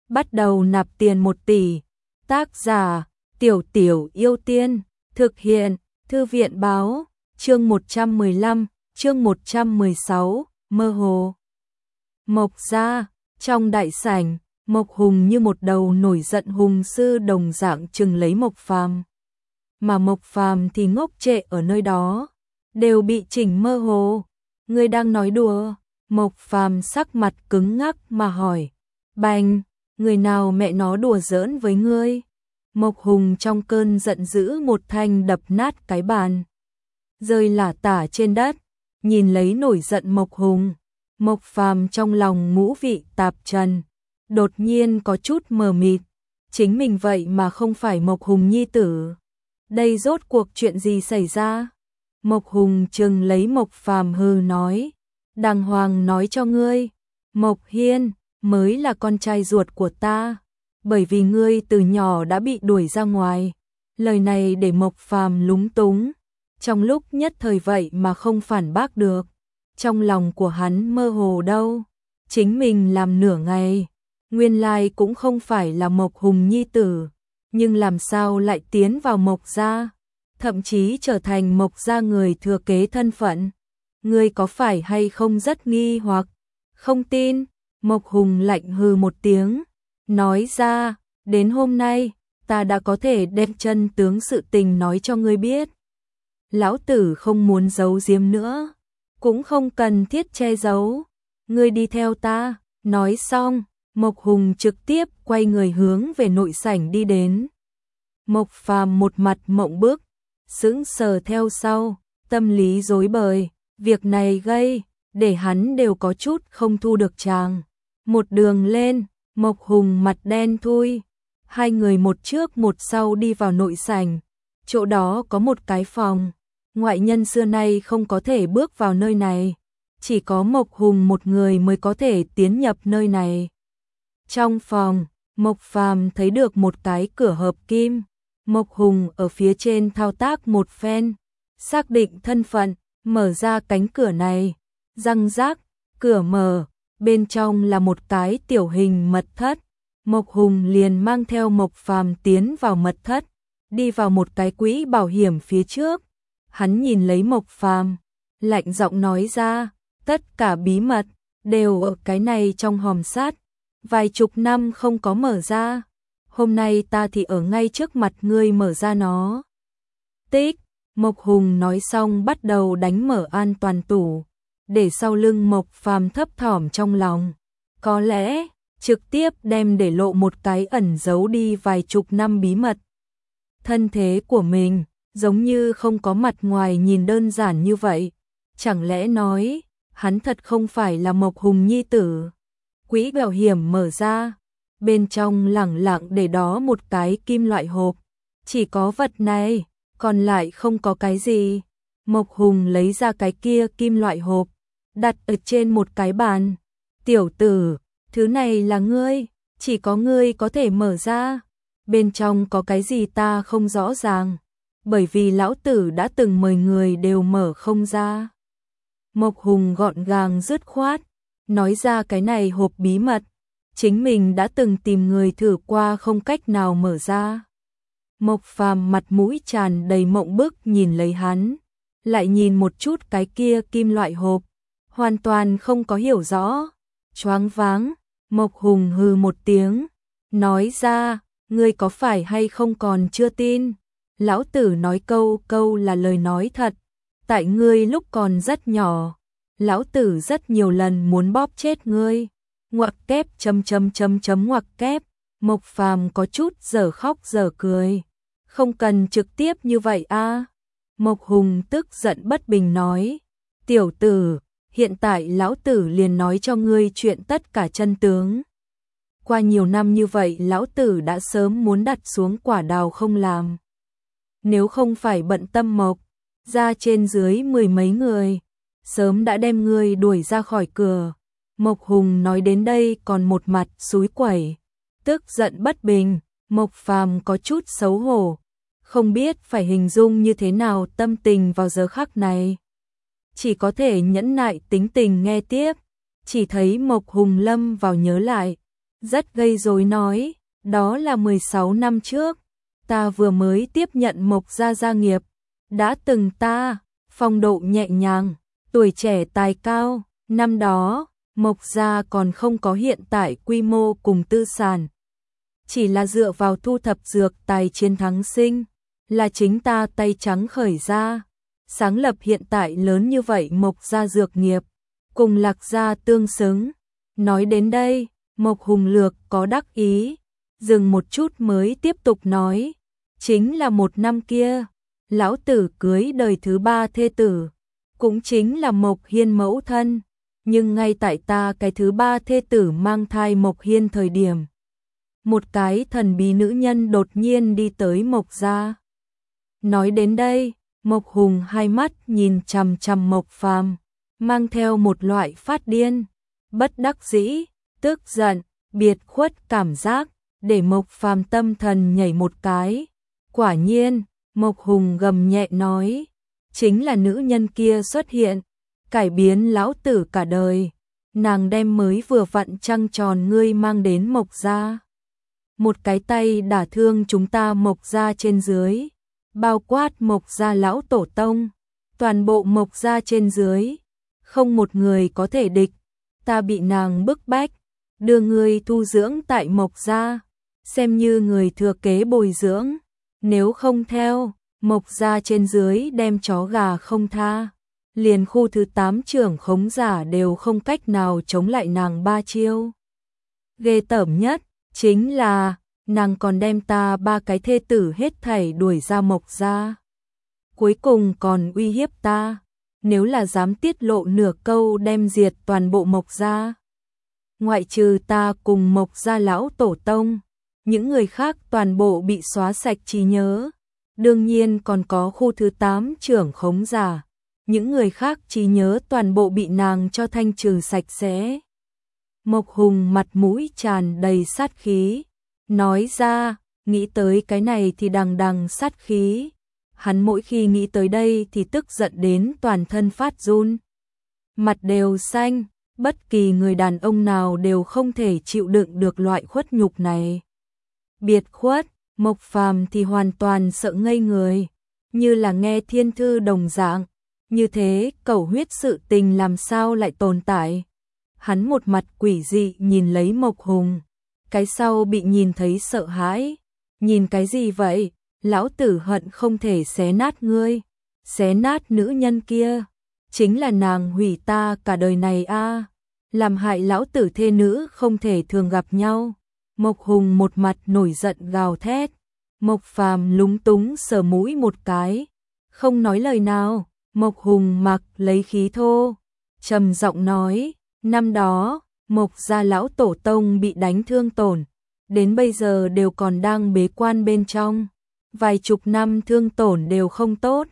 bắt đầu nạp tiền 1 tỷ. Tác giả, Tiểu Tiểu Yêu Tiên, thực hiện, Thư viện báo, chương 115, chương 116, mơ hồ. Mộc gia, trong đại sảnh, Mộc Hùng như một đầu nổi giận hùng sư đồng dạng trừng lấy Mộc Phàm. Mà Mộc Phàm thì ngốc trệ ở nơi đó, đều bị chỉnh mơ hồ. Ngươi đang nói đùa? Mộc Phàm sắc mặt cứng ngắc mà hỏi. Bành, người nào mẹ nó đùa giỡn với ngươi? Mộc Hùng trong cơn giận dữ một thanh đập nát cái bàn, rơi lả tả trên đất. Nhìn lấy nổi giận Mộc Hùng, Mộc Phàm trong lòng ngũ vị tạp trần, đột nhiên có chút mờ mịt. Chính mình vậy mà không phải Mộc Hùng nhi tử. Đây rốt cuộc chuyện gì xảy ra? Mộc Hùng trừng lấy Mộc Phàm hừ nói. Đàng hoàng nói cho ngươi, Mộc Hiên mới là con trai ruột của ta, bởi vì ngươi từ nhỏ đã bị đuổi ra ngoài. Lời này để Mộc Phàm lúng túng, trong lúc nhất thời vậy mà không phản bác được. Trong lòng của hắn mơ hồ đâu, chính mình làm nửa ngày, nguyên lai cũng không phải là Mộc Hùng nhi tử, nhưng làm sao lại tiến vào Mộc gia, thậm chí trở thành Mộc gia người thừa kế thân phận. Ngươi có phải hay không rất nghi hoặc? Không tin? Mộc Hùng lạnh hừ một tiếng, nói ra, đến hôm nay, ta đã có thể đem chân tướng sự tình nói cho ngươi biết. Lão tử không muốn giấu giếm nữa, cũng không cần thiết che giấu. Ngươi đi theo ta. Nói xong, Mộc Hùng trực tiếp quay người hướng về nội sảnh đi đến. Mộc Phàm một mặt mộng bức, sững sờ theo sau, tâm lý rối bời. Việc này gây để hắn đều có chút không thu được tràng. Một đường lên, Mộc Hùng mặt đen thui. Hai người một trước một sau đi vào nội sảnh. Chỗ đó có một cái phòng, ngoại nhân xưa nay không có thể bước vào nơi này, chỉ có Mộc Hùng một người mới có thể tiến nhập nơi này. Trong phòng, Mộc Phàm thấy được một cái cửa hợp kim. Mộc Hùng ở phía trên thao tác một phen, xác định thân phận, mở ra cánh cửa này. Răng rác, cửa mở, bên trong là một cái tiểu hình mật thất. Mộc Hùng liền mang theo Mộc Phàm tiến vào mật thất, đi vào một cái quỹ bảo hiểm phía trước. Hắn nhìn lấy Mộc Phàm, lạnh giọng nói ra, tất cả bí mật đều ở cái này trong hòm sắt, vài chục năm không có mở ra. Hôm nay ta thì ở ngay trước mặt ngươi mở ra nó. Tích, Mộc Hùng nói xong bắt đầu đánh mở an toàn tủ, để sau lưng Mộc Phàm thấp thỏm trong lòng. Có lẽ trực tiếp đem để lộ một cái ẩn giấu đi vài chục năm bí mật. Thân thế của mình giống như không có mặt ngoài nhìn đơn giản như vậy. Chẳng lẽ nói hắn thật không phải là Mộc Hùng nhi tử? Quỹ bảo hiểm mở ra, bên trong lẳng lặng để đó một cái kim loại hộp. Chỉ có vật này, còn lại không có cái gì. Mộc Hùng lấy ra cái kia kim loại hộp, đặt ở trên một cái bàn. Tiểu tử, thứ này là ngươi, chỉ có ngươi có thể mở ra. Bên trong có cái gì ta không rõ ràng, bởi vì lão tử đã từng mời người đều mở không ra. Mộc Hùng gọn gàng dứt khoát, nói ra cái này hộp bí mật, chính mình đã từng tìm người thử qua không cách nào mở ra. Mộc Phàm mặt mũi tràn đầy mộng bức nhìn lấy hắn, lại nhìn một chút cái kia kim loại hộp, hoàn toàn không có hiểu rõ. Choáng váng, Mộc Hùng hừ một tiếng, nói ra, ngươi có phải hay không còn chưa tin? Lão tử nói câu là lời nói thật. Tại ngươi lúc còn rất nhỏ, lão tử rất nhiều lần muốn bóp chết ngươi. Ngoặc kép ngoặc kép. Mộc Phàm có chút dở khóc dở cười. Không cần trực tiếp như vậy a. Mộc Hùng tức giận bất bình nói. Tiểu tử, hiện tại lão tử liền nói cho ngươi chuyện tất cả chân tướng. Qua nhiều năm như vậy lão tử đã sớm muốn đặt xuống quả đào không làm. Nếu không phải bận tâm Mộc ra trên dưới 10 mấy người, sớm đã đem ngươi đuổi ra khỏi cửa. Mộc Hùng nói đến đây còn một mặt xúi quẩy, tức giận bất bình. Mộc Phàm có chút xấu hổ, không biết phải hình dung như thế nào tâm tình vào giờ khắc này. Chỉ có thể nhẫn nại tính tình nghe tiếp. Chỉ thấy Mộc Hùng lâm vào nhớ lại, rất gây rối nói, đó là 16 năm trước, ta vừa mới tiếp nhận Mộc gia nghiệp, đã từng ta, phong độ nhẹ nhàng, tuổi trẻ tài cao, năm đó, Mộc gia còn không có hiện tại quy mô cùng tư sản. Chỉ là dựa vào thu thập dược tài chiến thắng sinh, là chính ta tay trắng khởi ra, sáng lập hiện tại lớn như vậy Mộc gia dược nghiệp, cùng Lạc gia tương xứng. Nói đến đây, Mộc Hùng Lược có đắc ý, dừng một chút mới tiếp tục nói, chính là một năm kia, lão tử cưới đời thứ 3 thê tử, cũng chính là Mộc Hiên mẫu thân, nhưng ngay tại ta cái thứ 3 thê tử mang thai Mộc Hiên thời điểm, một cái thần bí nữ nhân đột nhiên đi tới Mộc gia. Nói đến đây, Mộc Hùng hai mắt nhìn chằm chằm Mộc Phàm, mang theo một loại phát điên, bất đắc dĩ, tức giận, biệt khuất cảm giác, để Mộc Phàm tâm thần nhảy một cái. Quả nhiên, Mộc Hùng gầm nhẹ nói, chính là nữ nhân kia xuất hiện, cải biến lão tử cả đời. Nàng đem mới vừa vặn trăng tròn ngươi mang đến Mộc gia. Một cái tay đả thương chúng ta Mộc gia trên dưới, bao quát Mộc gia lão tổ tông, toàn bộ Mộc gia trên dưới, không một người có thể địch. Ta bị nàng bức bách, đưa ngươi thu dưỡng tại Mộc gia, xem như người thừa kế bồi dưỡng, nếu không theo, Mộc gia trên dưới đem chó gà không tha, liền khu thứ 8 trưởng khống giả đều không cách nào chống lại nàng 3 chiêu. Ghê tởm nhất chính là nàng còn đem ta 3 cái thê tử hết thảy đuổi ra Mộc gia, cuối cùng còn uy hiếp ta, nếu là dám tiết lộ nửa câu đem diệt toàn bộ Mộc gia. Ngoại trừ ta cùng Mộc gia lão tổ tông, những người khác toàn bộ bị xóa sạch trí nhớ. Đương nhiên còn có khu thứ 8 trưởng khống giả, những người khác trí nhớ toàn bộ bị nàng cho thanh trừ sạch sẽ. Mộc Hùng mặt mũi tràn đầy sát khí, nói ra, nghĩ tới cái này thì đằng đằng sát khí. Hắn mỗi khi nghĩ tới đây thì tức giận đến toàn thân phát run, mặt đều xanh, bất kỳ người đàn ông nào đều không thể chịu đựng được loại khuất nhục này. Biệt khuất, Mộc Phàm thì hoàn toàn sợ ngây người, như là nghe thiên thư đồng dạng, như thế cầu huyết sự tình làm sao lại tồn tại. Hắn một mặt quỷ dị nhìn lấy Mộc Hùng, cái sau bị nhìn thấy sợ hãi, nhìn cái gì vậy? Lão tử hận không thể xé nát ngươi, xé nát nữ nhân kia, chính là nàng hủy ta cả đời này a, làm hại lão tử thê nữ không thể thường gặp nhau. Mộc Hùng một mặt nổi giận gào thét, Mộc Phàm lúng túng sờ mũi một cái, không nói lời nào. Mộc Hùng mặc lấy khí thô, trầm giọng nói, năm đó, Mộc gia lão tổ tông bị đánh thương tổn, đến bây giờ đều còn đang bế quan bên trong. Vài chục năm thương tổn đều không tốt,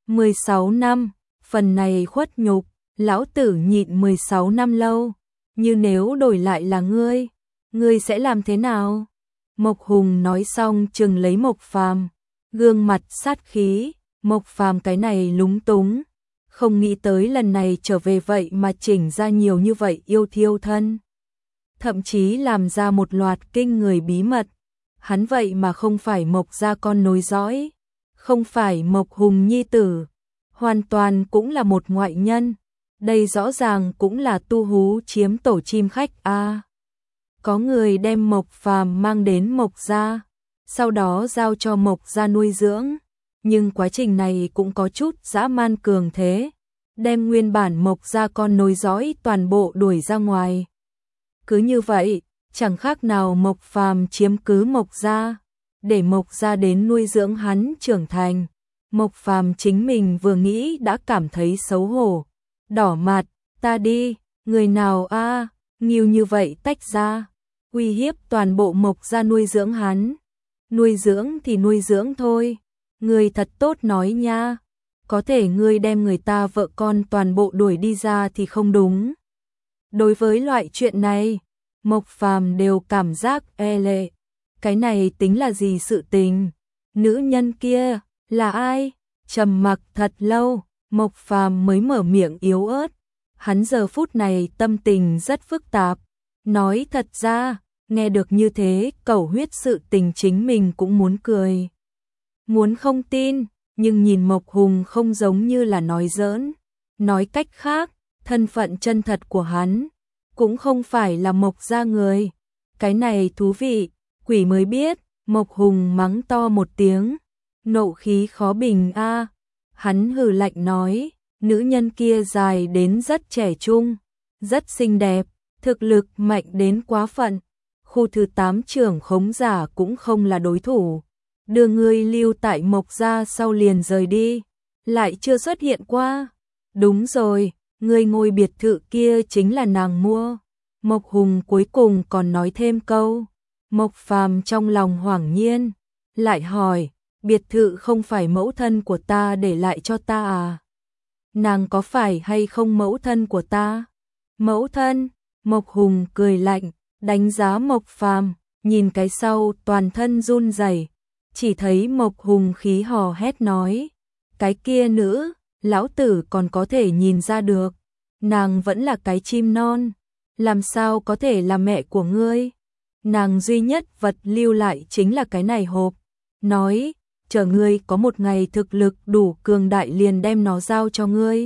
16 năm, phần này khuất nhục, lão tử nhịn 16 năm lâu, như nếu đổi lại là ngươi sẽ làm thế nào? Mộc Hùng nói xong chừng lấy Mộc Phàm, gương mặt sát khí, Mộc Phàm cái này lúng túng, không nghĩ tới lần này trở về vậy mà chỉnh ra nhiều như vậy yêu thiêu thân, thậm chí làm ra một loạt kinh người bí mật. Hắn vậy mà không phải Mộc gia con nối dõi, không phải Mộc Hùng nhi tử, hoàn toàn cũng là một ngoại nhân. Đây rõ ràng cũng là tu hú chiếm tổ chim khách a. Có người đem Mộc Phàm mang đến Mộc gia, sau đó giao cho Mộc gia nuôi dưỡng, nhưng quá trình này cũng có chút dã man cường thế, đem nguyên bản Mộc gia con nối dõi toàn bộ đuổi ra ngoài. Cứ như vậy, chẳng khác nào Mộc Phàm chiếm cứ Mộc gia, để Mộc gia đến nuôi dưỡng hắn trưởng thành. Mộc Phàm chính mình vừa nghĩ đã cảm thấy xấu hổ, đỏ mặt, ta đi, người nào a, nhiều như vậy tách ra, uy hiếp toàn bộ Mộc gia nuôi dưỡng hắn. Nuôi dưỡng thì nuôi dưỡng thôi, ngươi thật tốt nói nha, có thể ngươi đem người ta vợ con toàn bộ đuổi đi ra thì không đúng. Đối với loại chuyện này, Mộc Phàm đều cảm giác e lệ. Cái này tính là gì sự tình? Nữ nhân kia là ai? Trầm mặc thật lâu, Mộc Phàm mới mở miệng yếu ớt. Hắn giờ phút này tâm tình rất phức tạp. Nói thật ra, Nghe được như thế, Cẩu Huyết sự tình chính mình cũng muốn cười. Muốn không tin, nhưng nhìn Mộc Hùng không giống như là nói giỡn. Nói cách khác, thân phận chân thật của hắn cũng không phải là Mộc gia người. Cái này thú vị, quỷ mới biết. Mộc Hùng mắng to một tiếng, nộ khí khó bình a. Hắn hừ lạnh nói, nữ nhân kia dài đến rất trẻ trung, rất xinh đẹp, thực lực mạnh đến quá phận. Khu thứ 8 trưởng khống giả cũng không là đối thủ. Đưa ngươi lưu tại Mộc gia sau liền rời đi, lại chưa xuất hiện qua. Đúng rồi, ngươi ngôi biệt thự kia chính là nàng mua. Mộc Hùng cuối cùng còn nói thêm câu. Mộc Phàm trong lòng hoảng nhiên, lại hỏi, biệt thự không phải mẫu thân của ta để lại cho ta à? Nàng có phải hay không mẫu thân của ta? Mẫu thân? Mộc Hùng cười lạnh, đánh giá Mộc Phàm, nhìn cái sau toàn thân run rẩy, chỉ thấy Mộc Hùng khí hò hét nói, cái kia nữ, lão tử còn có thể nhìn ra được, nàng vẫn là cái chim non, làm sao có thể là mẹ của ngươi? Nàng duy nhất vật lưu lại chính là cái này hộp, nói, chờ ngươi có một ngày thực lực đủ cường đại liền đem nó giao cho ngươi.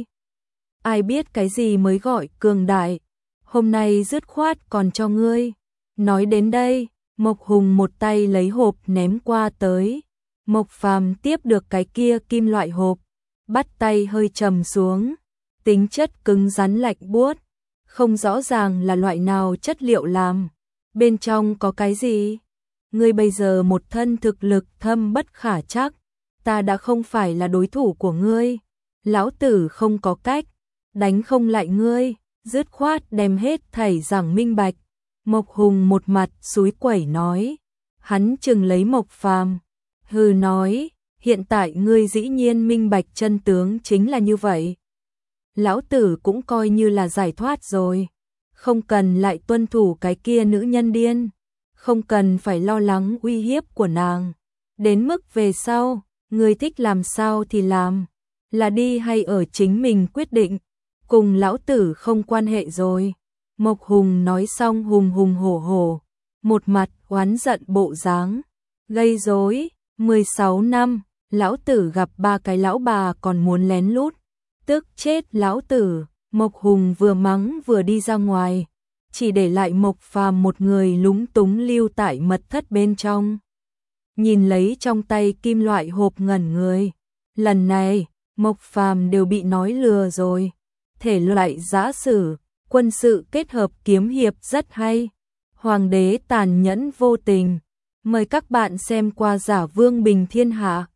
Ai biết cái gì mới gọi cường đại, hôm nay dứt khoát còn cho ngươi. Nói đến đây, Mộc Hùng một tay lấy hộp ném qua tới. Mộc Phàm tiếp được cái kia kim loại hộp, bắt tay hơi trầm xuống, tính chất cứng rắn lạnh buốt, không rõ ràng là loại nào chất liệu làm, bên trong có cái gì? Ngươi bây giờ một thân thực lực thâm bất khả trắc, ta đã không phải là đối thủ của ngươi, lão tử không có cách, đánh không lại ngươi, dứt khoát đem hết thảy giảng minh bạch. Mộc Hùng một mặt xúi quẩy nói, hắn chừng lấy Mộc Phàm, hừ nói, hiện tại ngươi dĩ nhiên minh bạch chân tướng chính là như vậy. Lão tử cũng coi như là giải thoát rồi, không cần lại tuân thủ cái kia nữ nhân điên, không cần phải lo lắng uy hiếp của nàng. Đến mức về sau, ngươi thích làm sao thì làm, là đi hay ở chính mình quyết định, cùng lão tử không quan hệ rồi. Mộc Hùng nói xong hùng hùng hổ hổ, một mặt oán giận bộ dáng, gây rối, 16 năm, lão tử gặp 3 cái lão bà còn muốn lén lút, tức chết lão tử. Mộc Hùng vừa mắng vừa đi ra ngoài, chỉ để lại Mộc Phàm một người lúng túng lưu tại mật thất bên trong. Nhìn lấy trong tay kim loại hộp ngẩn người, lần này, Mộc Phàm đều bị nói lừa rồi. Thể loại giã sử, quân sự kết hợp kiếm hiệp rất hay. Hoàng đế tàn nhẫn vô tình. Mời các bạn xem qua Giả Vương Bình Thiên Hạ.